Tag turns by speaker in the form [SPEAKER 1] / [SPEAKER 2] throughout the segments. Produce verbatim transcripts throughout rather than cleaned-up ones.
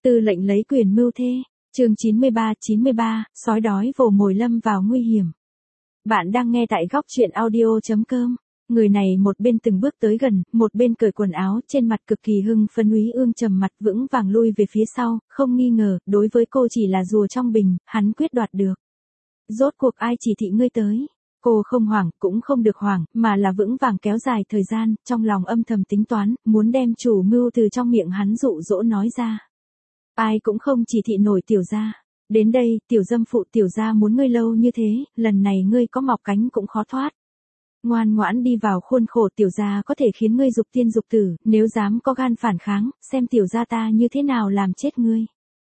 [SPEAKER 1] Tư lệnh lấy quyền mưu thê, chương chín mươi ba chín mươi ba, sói đói vồ mồi lâm vào nguy hiểm. Bạn đang nghe tại góc truyện audio chấm com. Người này một bên từng bước tới gần, một bên cởi quần áo, trên mặt cực kỳ hưng phấn. Úy Ương trầm mặt vững vàng lui về phía sau, không nghi ngờ, đối với cô chỉ là rùa trong bình, hắn quyết đoạt được. Rốt cuộc ai chỉ thị ngươi tới? Cô không hoảng, cũng không được hoảng, mà là vững vàng kéo dài thời gian, trong lòng âm thầm tính toán, muốn đem chủ mưu từ trong miệng hắn dụ dỗ nói ra. Ai cũng không chỉ thị nổi tiểu gia. Đến đây, tiểu dâm phụ tiểu gia muốn ngươi lâu như thế, lần này ngươi có mọc cánh cũng khó thoát. Ngoan ngoãn đi vào khuôn khổ tiểu gia có thể khiến ngươi dục tiên dục tử, nếu dám có gan phản kháng, xem tiểu gia ta như thế nào làm chết ngươi.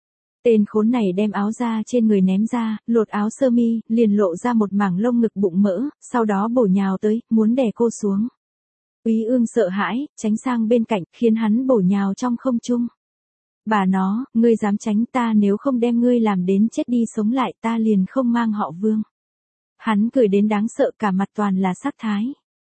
[SPEAKER 1] Tên khốn này đem áo da trên người ném ra, lột áo sơ mi, liền lộ ra một mảng lông ngực bụng mỡ, sau đó bổ nhào tới, muốn đè cô xuống. Úy Ương sợ hãi, tránh sang bên cạnh, khiến hắn bổ nhào trong không trung. Bà nó, ngươi dám tránh ta, nếu không đem ngươi làm đến chết đi sống lại ta liền không mang họ Vương. Hắn cười đến đáng sợ, cả mặt toàn là sát thái.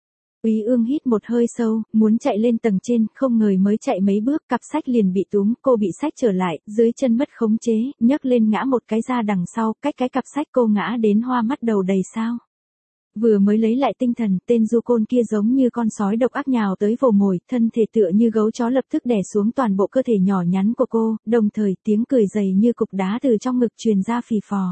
[SPEAKER 1] Úy Ương hít một hơi sâu, muốn chạy lên tầng trên, không ngờ mới chạy mấy bước, cặp sách liền bị túm, cô bị sách trở lại, dưới chân mất khống chế, nhấc lên ngã một cái ra đằng sau, cách cái cặp sách cô ngã đến hoa mắt đầu đầy sao. Vừa mới lấy lại tinh thần, tên du côn kia giống như con sói độc ác nhào tới vồ mồi, thân thể tựa như gấu chó lập tức đè xuống toàn bộ cơ thể nhỏ nhắn của cô, đồng thời tiếng cười dày như cục đá từ trong ngực truyền ra phì phò.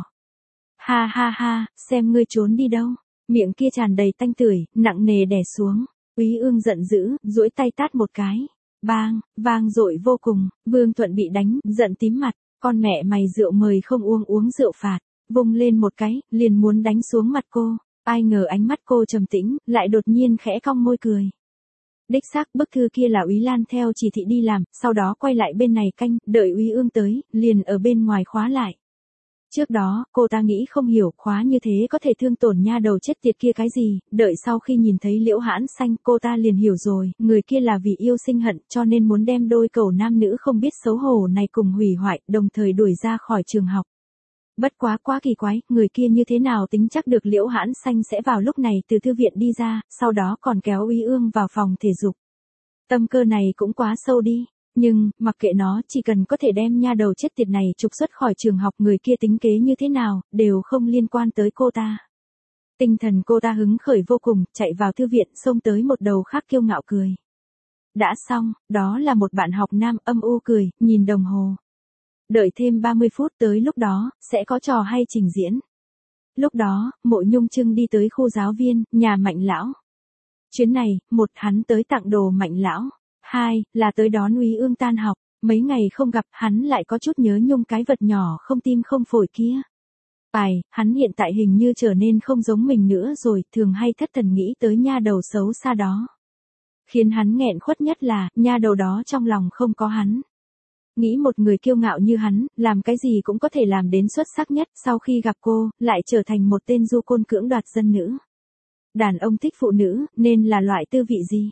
[SPEAKER 1] Ha ha ha, xem ngươi trốn đi đâu. Miệng kia tràn đầy tanh tưởi, nặng nề đè xuống. Úy Ương giận dữ, duỗi tay tát một cái. Bang, vang dội vô cùng, Vương Thuận bị đánh, giận tím mặt, con mẹ mày rượu mời không uống uống rượu phạt, vung lên một cái, liền muốn đánh xuống mặt cô. Ai ngờ ánh mắt cô trầm tĩnh, lại đột nhiên khẽ cong môi cười. Đích xác bức thư kia là Úy Lan theo chỉ thị đi làm, sau đó quay lại bên này canh, đợi Úy Ương tới, liền ở bên ngoài khóa lại. Trước đó, cô ta nghĩ không hiểu khóa như thế có thể thương tổn nha đầu chết tiệt kia cái gì, đợi sau khi nhìn thấy Liễu Hãn Xanh cô ta liền hiểu rồi, người kia là vì yêu sinh hận cho nên muốn đem đôi cẩu nam nữ không biết xấu hổ này cùng hủy hoại, đồng thời đuổi ra khỏi trường học. Bất quá quá kỳ quái, người kia như thế nào tính chắc được Liễu Hãn Xanh sẽ vào lúc này từ thư viện đi ra, sau đó còn kéo Úy Ương vào phòng thể dục. Tâm cơ này cũng quá sâu đi. Nhưng, mặc kệ nó, chỉ cần có thể đem nha đầu chết tiệt này trục xuất khỏi trường học, người kia tính kế như thế nào, đều không liên quan tới cô ta. Tinh thần cô ta hứng khởi vô cùng, chạy vào thư viện, xông tới một đầu khác kiêu ngạo cười. Đã xong, đó là một bạn học nam âm u cười, nhìn đồng hồ. Đợi thêm ba mươi phút, tới lúc đó, sẽ có trò hay trình diễn. Lúc đó, Mộ Nhung Trưng đi tới khu giáo viên, nhà Mạnh Lão. Chuyến này, một, hắn tới tặng đồ Mạnh Lão. Hai, là tới đón Úy Ương tan học, mấy ngày không gặp, hắn lại có chút nhớ nhung cái vật nhỏ không tim không phổi kia. Bài, hắn hiện tại hình như trở nên không giống mình nữa rồi, thường hay thất thần nghĩ tới nha đầu xấu xa đó. Khiến hắn nghẹn khuất nhất là, nha đầu đó trong lòng không có hắn. Nghĩ một người kiêu ngạo như hắn, làm cái gì cũng có thể làm đến xuất sắc nhất, sau khi gặp cô, lại trở thành một tên du côn cưỡng đoạt dân nữ. Đàn ông thích phụ nữ, nên là loại tư vị gì?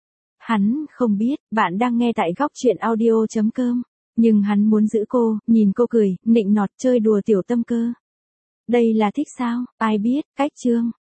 [SPEAKER 1] Hắn không biết, bạn đang nghe tại góc truyện audio chấm com. Nhưng hắn muốn giữ cô, nhìn cô cười, nịnh nọt chơi đùa tiểu tâm cơ. Đây là thích sao, ai biết, cách chương.